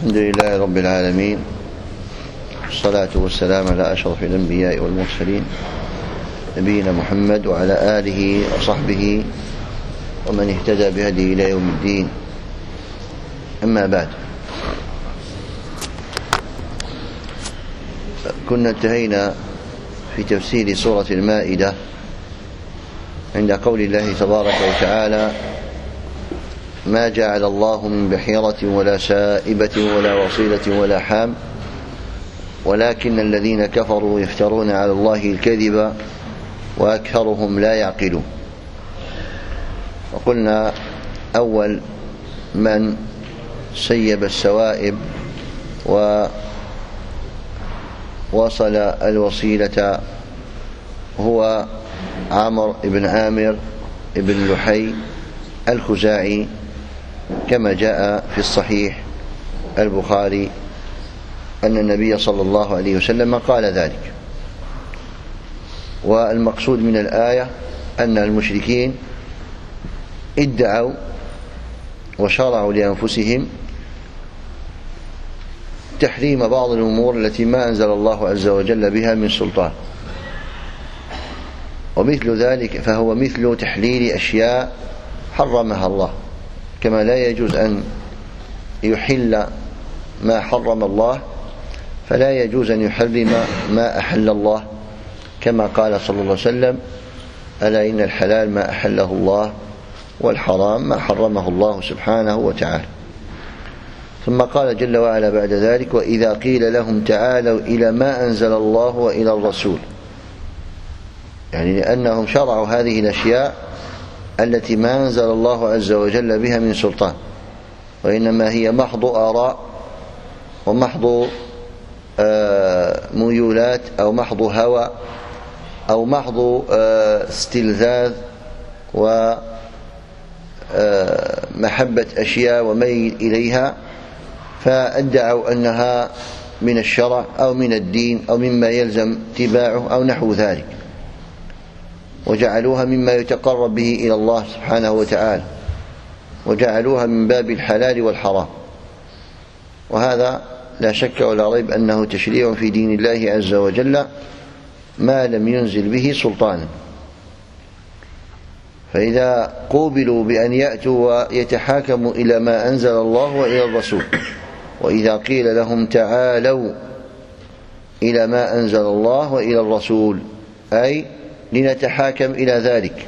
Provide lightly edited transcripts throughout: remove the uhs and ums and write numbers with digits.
الحمد لله رب العالمين، والصلاة والسلام على أشرف الأنبياء والمرسلين نبينا محمد وعلى آله وصحبه ومن اهتدى بهديه إلى يوم الدين. أما بعد، كنا انتهينا في تفسير سورة المائدة عند قول الله تبارك وتعالى: ما جعل الله من بحيرة ولا سائبة ولا وصيلة ولا حام ولكن الذين كفروا يفترون على الله الكذب وأكثرهم لا يعقلون. وقلنا أول من سيب السوائب ووصل الوصيلة هو عمرو بن عامر بن لحي الخزاعي، كما جاء في الصحيح البخاري أن النبي صلى الله عليه وسلم قال ذلك. والمقصود من الآية أن المشركين ادعوا وشرعوا لأنفسهم تحريم بعض الأمور التي ما أنزل الله عز وجل بها من سلطان، ومثل ذلك فهو مثل تحليل أشياء حرمها الله، كما لا يجوز أن يحل ما حرم الله فلا يجوز أن يحرم ما أحل الله، كما قال صلى الله عليه وسلم: ألا إن الحلال ما أحله الله والحرام ما حرمه الله سبحانه وتعالى. ثم قال جل وعلا بعد ذلك: وإذا قيل لهم تعالوا إلى ما أنزل الله وإلى الرسول، يعني لأنهم شرعوا هذه الأشياء التي ما أنزل الله عز وجل بها من سلطان، وإنما هي محض آراء ومحض ميولات أو محض هوى أو محض استلذاذ ومحبة أشياء وميل إليها، فادعوا أنها من الشرع أو من الدين أو مما يلزم اتباعه أو نحو ذلك، وجعلوها مما يتقرب به إلى الله سبحانه وتعالى، وجعلوها من باب الحلال والحرام. وهذا لا شك ولا ريب أنه تشريع في دين الله عز وجل ما لم ينزل به سلطانا. فإذا قوبلوا بأن يأتوا ويتحاكموا إلى ما أنزل الله وإلى الرسول، وإذا قيل لهم تعالوا إلى ما أنزل الله وإلى الرسول أي لنتحاكم إلى ذلك،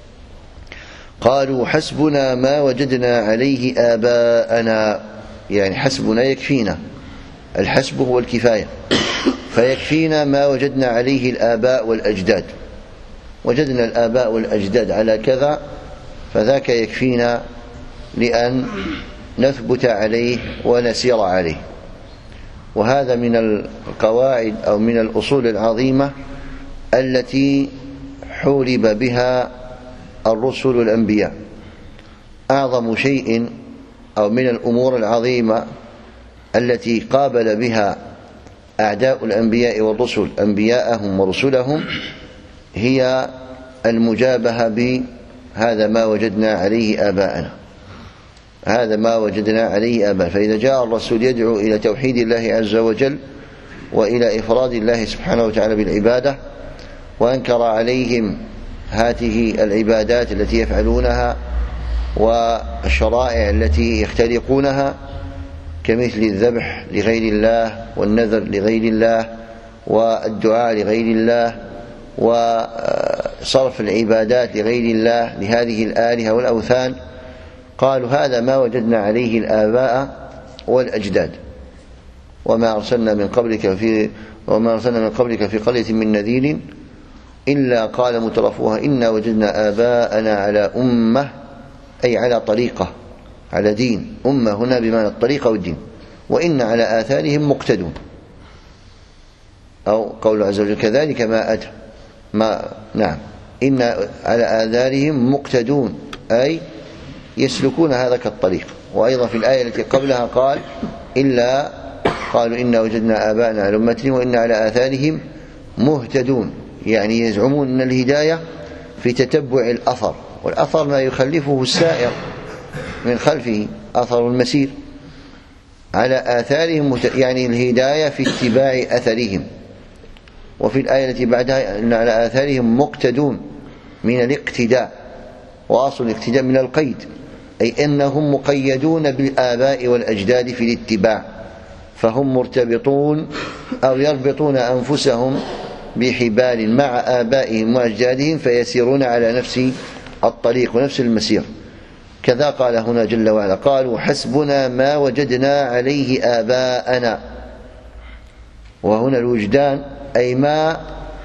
قالوا حسبنا ما وجدنا عليه آباءنا، يعني حسبنا يكفينا، الحسب هو الكفاية، فيكفينا ما وجدنا عليه الآباء والأجداد، وجدنا الآباء والأجداد على كذا فذاك يكفينا لأن نثبت عليه ونسير عليه. وهذا من القواعد أو من الأصول العظيمة التي حولب بها الرسل الأنبياء. أعظم شيء أو من الأمور العظيمة التي قابل بها أعداء الأنبياء والرسل أنبياءهم ورسلهم هي المجابهة بهذا ما وجدنا عليه آباءنا، هذا ما وجدنا عليه آباءنا. فإذا جاء الرسول يدعو إلى توحيد الله عز وجل وإلى إفراد الله سبحانه وتعالى بالعبادة، وأنكر عليهم هذه العبادات التي يفعلونها والشرائع التي يخترقونها، كمثل الذبح لغير الله والنذر لغير الله والدعاء لغير الله وصرف العبادات لغير الله لهذه الآلهة والأوثان، قالوا هذا ما وجدنا عليه الآباء والأجداد، وما أرسلنا من قبلك في قرية من نذير إلا قال مترفوها إنا وجدنا آباءنا على أمة، أي على طريقة، على دين. أمة هنا بمعنى الطريقة والدين، وإن على آثارهم مقتدون، أو قول عز وجل كذلك نعم إن على آثارهم مقتدون، أي يسلكون هذاك الطريق. وأيضا في الآية التي قبلها قال إلا قالوا إنا وجدنا آباءنا على أمة وإن على آثارهم مهتدون، يعني يزعمون أن الهداية في تتبع الأثر، والأثر ما يخلفه السائر من خلفه، أثر المسير. على آثارهم، يعني الهداية في اتباع أثرهم. وفي الآية التي بعدها أن على آثارهم مقتدون من الاقتداء، وأصل الاقتداء من القيد، أي أنهم مقيدون بالآباء والأجداد في الاتباع، فهم مرتبطون أو يربطون أنفسهم بحبال مع آبائهم وأجدادهم، فيسيرون على نفس الطريق ونفس المسير. كذا قال هنا جل وعلا: قالوا حسبنا ما وجدنا عليه آباءنا. وهنا الوجدان أي ما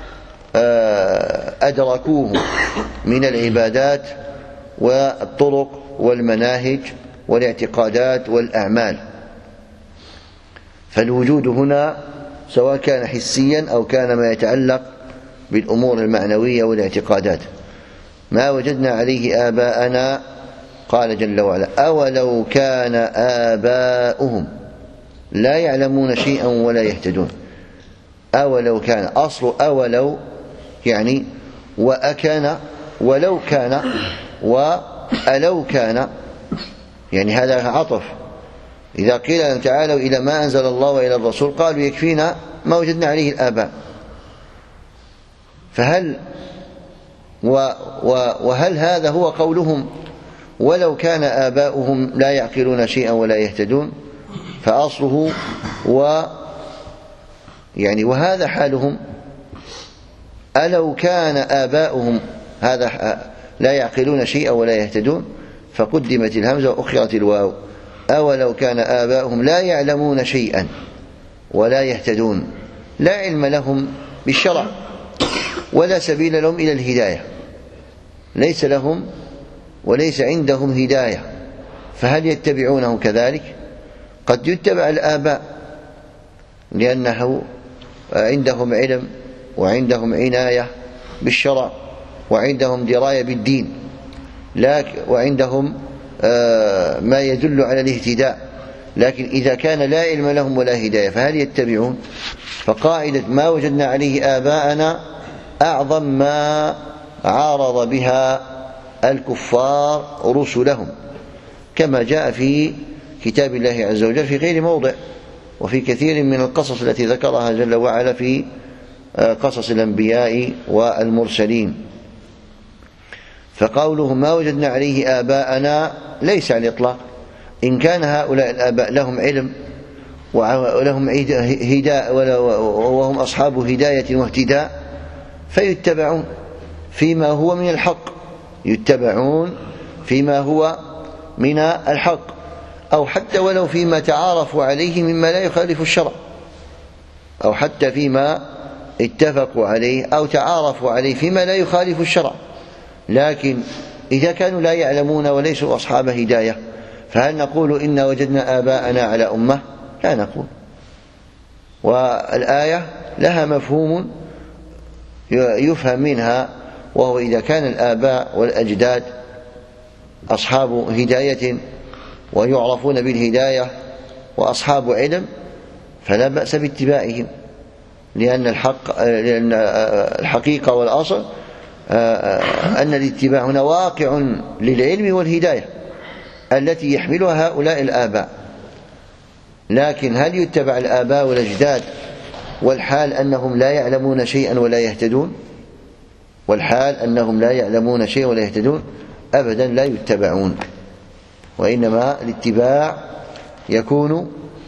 أدركوه من العبادات والطرق والمناهج والاعتقادات والأعمال. فالوجود هنا سواء كان حسيا أو كان ما يتعلق بالأمور المعنوية والاعتقادات. ما وجدنا عليه آباءنا، قال جل وعلا: أولو كان آباؤهم لا يعلمون شيئا ولا يهتدون. أولو كان، أصل أولو يعني وأكان، ولو كان، وألو كان، يعني هذا عطف. إذا قيل لهم تعالوا إلى ما أنزل الله وإلى الرسول قالوا يكفينا ما وجدنا عليه الآباء. فهل وهل هذا هو قولهم ولو كان آباؤهم لا يعقلون شيئا ولا يهتدون؟ فأصله يعني وهذا حالهم. ألو كان آباؤهم هذا لا يعقلون شيئا ولا يهتدون، فقدمت الهمزة وأخرت الواو. أولو كان آباؤهم لا يعلمون شيئا ولا يهتدون، لا علم لهم بالشرع ولا سبيل لهم إلى الهداية، ليس لهم وليس عندهم هداية، فهل يتبعونه كذلك؟ قد يتبع الآباء لأنه عندهم علم وعندهم عناية بالشرع وعندهم دراية بالدين، وعندهم ما يدل على الاهتداء. لكن إذا كان لا علم لهم ولا هداية فهل يتبعون؟ فقاعدة ما وجدنا عليه آباءنا أعظم ما عارض بها الكفار رسلهم، كما جاء في كتاب الله عز وجل في غير موضع، وفي كثير من القصص التي ذكرها جل وعلا في قصص الأنبياء والمرسلين. فقوله ما وجدنا عليه آباءنا ليس على الإطلاق. إن كان هؤلاء الآباء لهم علم ولهم هداية وهم أصحاب هداية واهتداء فيتبعون فيما هو من الحق، يتبعون فيما هو من الحق، أو حتى ولو فيما تعارفوا عليه مما لا يخالف الشرع، أو حتى فيما اتفقوا عليه أو تعارفوا عليه فيما لا يخالف الشرع. لكن إذا كانوا لا يعلمون وليسوا أصحاب هداية فهل نقول إن وجدنا آباءنا على أمة؟ لا نقول. والآية لها مفهوم يفهم منها، وهو إذا كان الآباء والأجداد أصحاب هداية ويعرفون بالهداية وأصحاب علم فلا بأس باتباعهم، لأن الحقيقة والأصل أن الاتباع هنا واقع للعلم والهداية التي يحملها هؤلاء الآباء. لكن هل يتبع الآباء والأجداد والحال أنهم لا يعلمون شيئا ولا يهتدون؟ والحال أنهم لا يعلمون شيئا ولا يهتدون؟ أبدا لا يتبعون، وإنما الاتباع يكون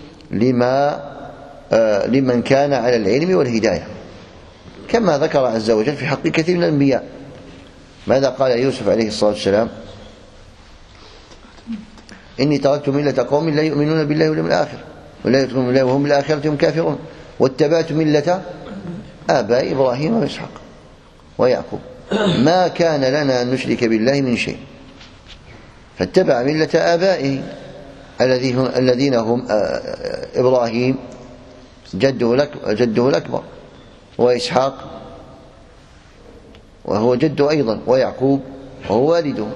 لمن كان على العلم والهداية، كما ذكر عز وجل في حق كثير من الأنبياء. ماذا قال يوسف عليه الصلاة والسلام؟ إني تركت ملة قوم لا يؤمنون بالله واليوم الآخر ولا يؤمنون بالله وهم بالآخرة هم كافرون واتبعت ملة آباء إبراهيم وإسحاق ويعقوب ما كان لنا أن نشرك بالله من شيء، فاتبع ملة آبائه الذين هم إبراهيم جده الأكبر، وإسحاق وهو جده أيضا، ويعقوب وهو والده.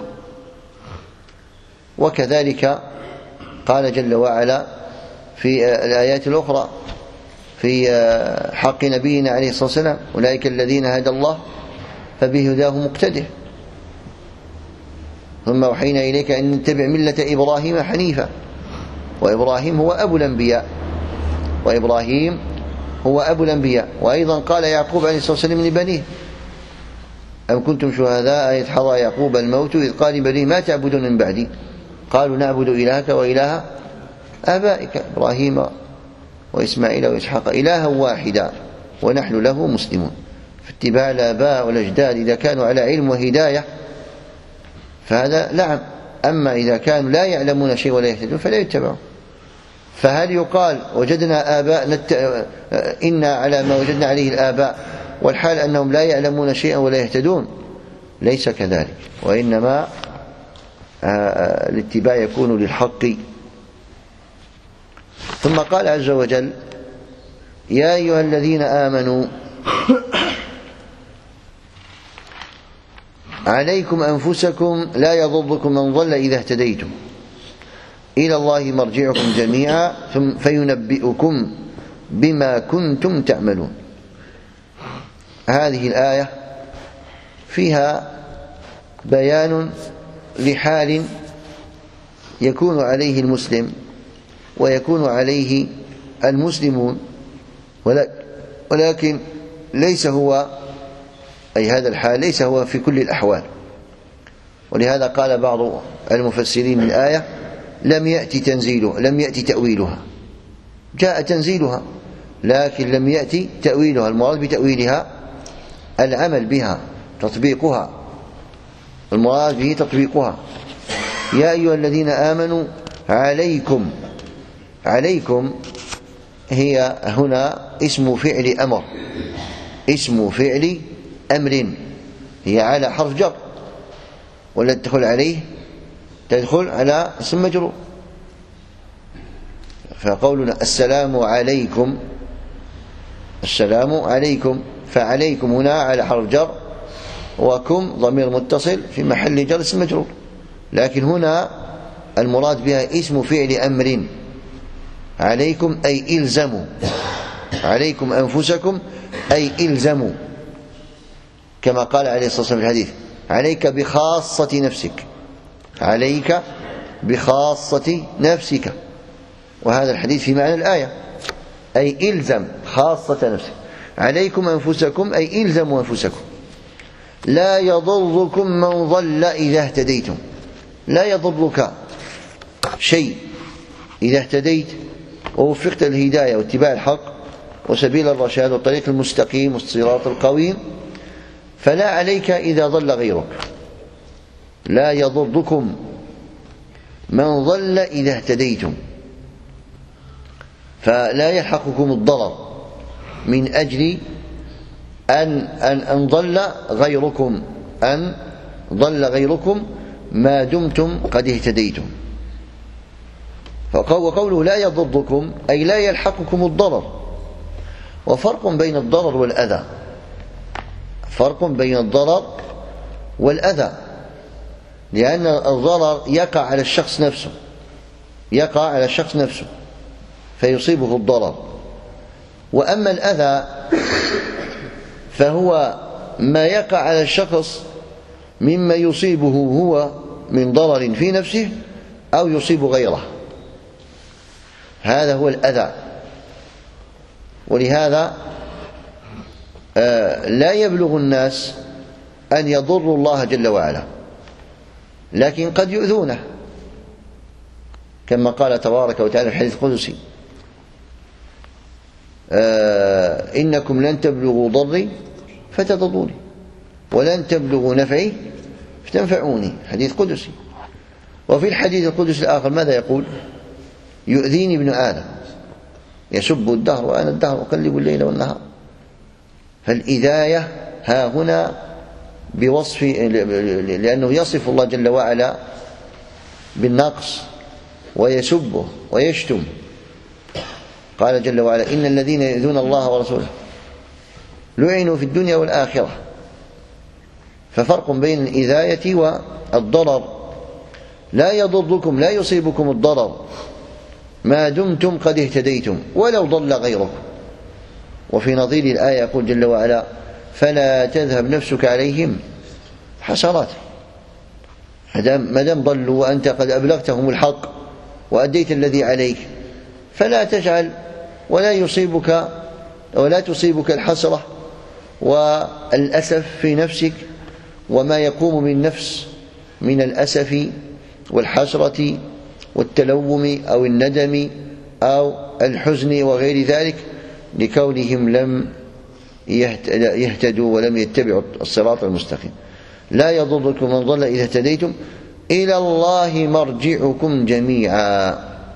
وكذلك قال جل وعلا في الآيات الأخرى في حق نبينا عليه الصلاة والسلام: أولئك الذين هدى الله فبهداه مقتده ثم أوحينا إليك أن نتبع ملة إبراهيم حنيفا وإبراهيم هو أبو الأنبياء، وإبراهيم هو أبو الأنبياء. وأيضا قال يعقوب عليه الصلاة والسلام لبنيه: أم كنتم شهداء إذ حضر يعقوب الموت إذ قال لبنيه ما تعبدون من بعدي قالوا نعبد إلهك وإله آبائك إبراهيم وإسماعيل وإسحاق إلها واحدا ونحن له مسلمون. فاتباع الآباء والأجداد إذا كانوا على علم وهداية فهذا نعم، أما إذا كانوا لا يعلمون شيء ولا يهتدون فلا يتبعون. فهل يقال وجدنا آباء إنا على ما وجدنا عليه الآباء والحال أنهم لا يعلمون شيئا ولا يهتدون؟ ليس كذلك، وإنما الاتباع يكون للحق. ثم قال عز وجل: يا أيها الذين آمنوا عليكم أنفسكم لا يضركم من ضل إذا اهتديتم إلى الله مرجعكم جميعا فينبئكم بما كنتم تعملون. هذه الآية فيها بيان لحال يكون عليه المسلم ويكون عليه المسلمون، ولكن ليس هو، أي هذا الحال ليس هو في كل الأحوال. ولهذا قال بعض المفسرين الآية: لم يأتي تنزيله، لم يأتي تأويلها، جاء تنزيلها لكن لم يأتي تأويلها. المراد بتأويلها العمل بها، تطبيقها، المراد به تطبيقها. يا أيها الذين آمنوا عليكم، عليكم هي هنا اسم فعل أمر، اسم فعل أمر، هي على حرف جر، ولا تدخل عليه، تدخل على اسم مجرور. فقولنا السلام عليكم، السلام عليكم، فعليكم هنا على حرف جر، وكم ضمير متصل في محل جر اسم مجرور. لكن هنا المراد بها اسم فعل أمر. عليكم أي إلزموا، عليكم أنفسكم أي إلزموا، كما قال عليه الصلاة والسلام في الحديث: عليك بخاصة نفسك، عليك بخاصة نفسك. وهذا الحديث في معنى الآية، أي إلزم خاصة نفسك. عليكم أنفسكم أي إلزموا أنفسكم. لا يضركم من ضل إذا اهتديتم، لا يضرك شيء إذا اهتديت ووفقت الهداية واتباع الحق وسبيل الرشاد والطريق المستقيم والصراط القويم، فلا عليك إذا ضل غيرك. لا يضركم من ضل إذا اهتديتم، فلا يلحقكم الضرر من أجل أن ضل غيركم، أن ضل غيركم ما دمتم قد اهتديتم. وقوله لا يضركم أي لا يلحقكم الضرر. وفرق بين الضرر والأذى، فرق بين الضرر والأذى، لأن الضرر يقع على الشخص نفسه، يقع على الشخص نفسه فيصيبه الضرر. وأما الأذى فهو ما يقع على الشخص مما يصيبه هو من ضرر في نفسه أو يصيب غيره، هذا هو الأذى. ولهذا لا يبلغ الناس أن يضروا الله جل وعلا، لكن قد يؤذونه، كما قال تبارك وتعالى في الحديث القدسي: إنكم لن تبلغوا ضري فتضروني ولن تبلغوا نفعي فتنفعوني، حديث قدسي. وفي الحديث القدسي الآخر ماذا يقول؟ يؤذيني ابن آدم يسب الدهر وأنا الدهر أقلب الليل والنهار. فالإذاية ها هنا بوصف، لأنه يصف الله جل وعلا بالنقص ويسبه ويشتم. قال جل وعلا: إن الذين يؤذون الله ورسوله لعنوا في الدنيا والآخرة. ففرق بين الإذاية والضرر. لا يضركم، لا يصيبكم الضرر ما دمتم قد اهتديتم ولو ضل غيركم. وفي نظير الآية يقول جل وعلا: فلا تذهب نفسك عليهم حسرات. ما دام ضلوا وأنت قد أبلغتهم الحق وأديت الذي عليك، فلا تجعل ولا تصيبك الحسرة والأسف في نفسك، وما يقوم بالنفس من الأسف والحسرة والتلوم أو الندم أو الحزن وغير ذلك لكونهم لم يهتدوا ولم يتبعوا الصراط المستقيم. لا يضركم من ضل إذا اهتديتم إلى الله مرجعكم جميعا،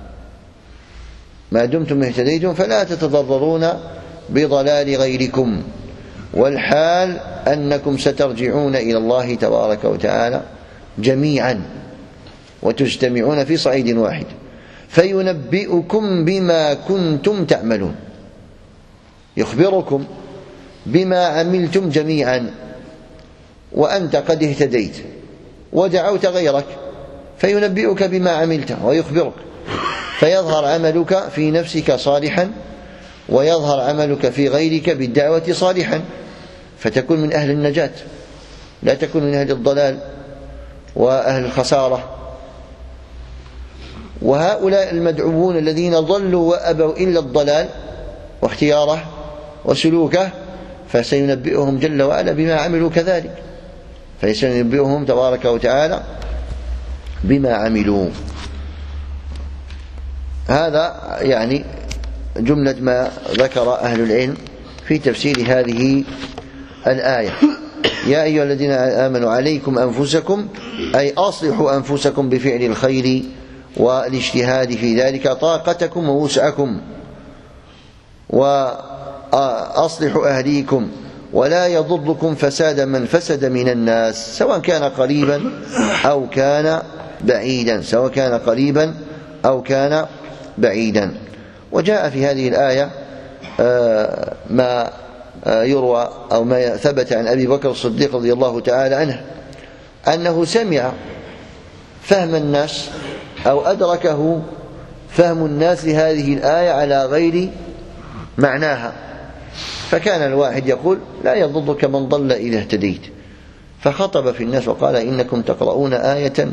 ما دمتم اهتديتم فلا تتضررون بضلال غيركم، والحال أنكم سترجعون إلى الله تبارك وتعالى جميعا وتجتمعون في صعيد واحد فينبئكم بما كنتم تعملون، يخبركم بما عملتم جميعا، وأنت قد اهتديت ودعوت غيرك فينبئك بما عملته ويخبرك، فيظهر عملك في نفسك صالحا ويظهر عملك في غيرك بالدعوة صالحا، فتكون من أهل النجاة، لا تكون من أهل الضلال وأهل الخسارة. وهؤلاء المدعوون الذين ضلوا وأبوا إلا الضلال واختياره وسلوكه فسينبئهم جل وعلا بما عملوا كذلك، فسينبئهم تبارك وتعالى بما عملوا. هذا يعني جملة ما ذكر أهل العلم في تفسير هذه الآية. يا أيها الذين آمنوا عليكم أنفسكم، أي أصلحوا أنفسكم بفعل الخير والاجتهاد في ذلك طاقتكم ووسعكم، وأصلحوا أهليكم، ولا يضركم فساد من فسد من الناس سواء كان قريبا أو كان بعيدا. وجاء في هذه الآية ما يروى أو ما ثبت عن أبي بكر الصديق رضي الله تعالى عنه أنه سمع فهم الناس أو أدركه فهم الناس لهذه الآية على غير معناها، فكان الواحد يقول لا يضرك من ضل إذا اهتديت، فخطب في الناس وقال إنكم تقرؤون آية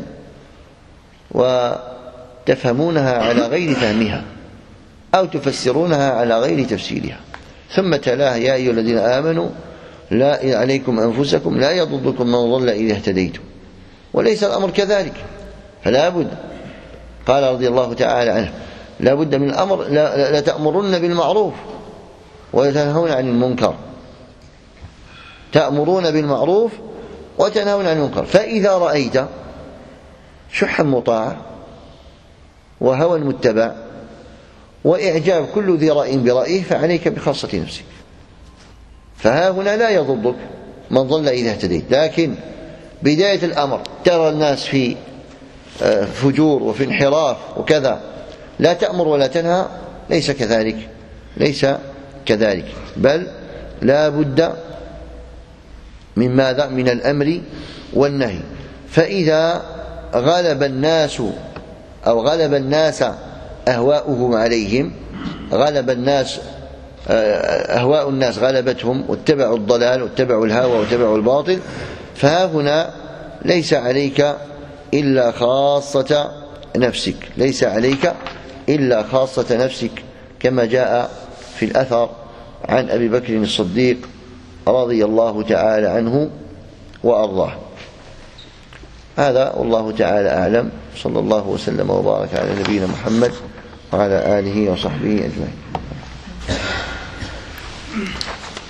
وتفهمونها على غير فهمها أو تفسرونها على غير تفسيرها، ثم تلاها يا أيها الذين آمنوا لا عليكم أنفسكم لا يضركم من ضل إذا اهتديتم، وليس الأمر كذلك، فلا بد. قال رضي الله تعالى عنه لا بد من الأمر، لا تأمرن بالمعروف وتنهون عن المنكر، تأمرون بالمعروف وتنهون عن المنكر، فإذا رأيت شحا مطاع وهوى متبع وإعجاب كل ذي رأي برأيه فعليك بخاصة نفسك، فها هنا لا يضرك من ضل إذا اهتديت. لكن بداية الأمر ترى الناس في فجور وفي انحراف وكذا، لا تأمر ولا تنهى، ليس كذلك، بل لا بد من ماذا؟ من الأمر والنهي. فإذا غلب الناس أو غلب الناس أهواؤهم عليهم، غلب الناس أهواء الناس غلبتهم واتبعوا الضلال واتبعوا الهوى واتبعوا الباطل، فها هنا ليس عليك إلا خاصة نفسك، كما جاء في الأثر عن أبي بكر الصديق رضي الله تعالى عنه وأرضاه. هذا والله تعالى أعلم، صلى الله وسلم وبارك على نبينا محمد وعلى آله وصحبه أجمعين.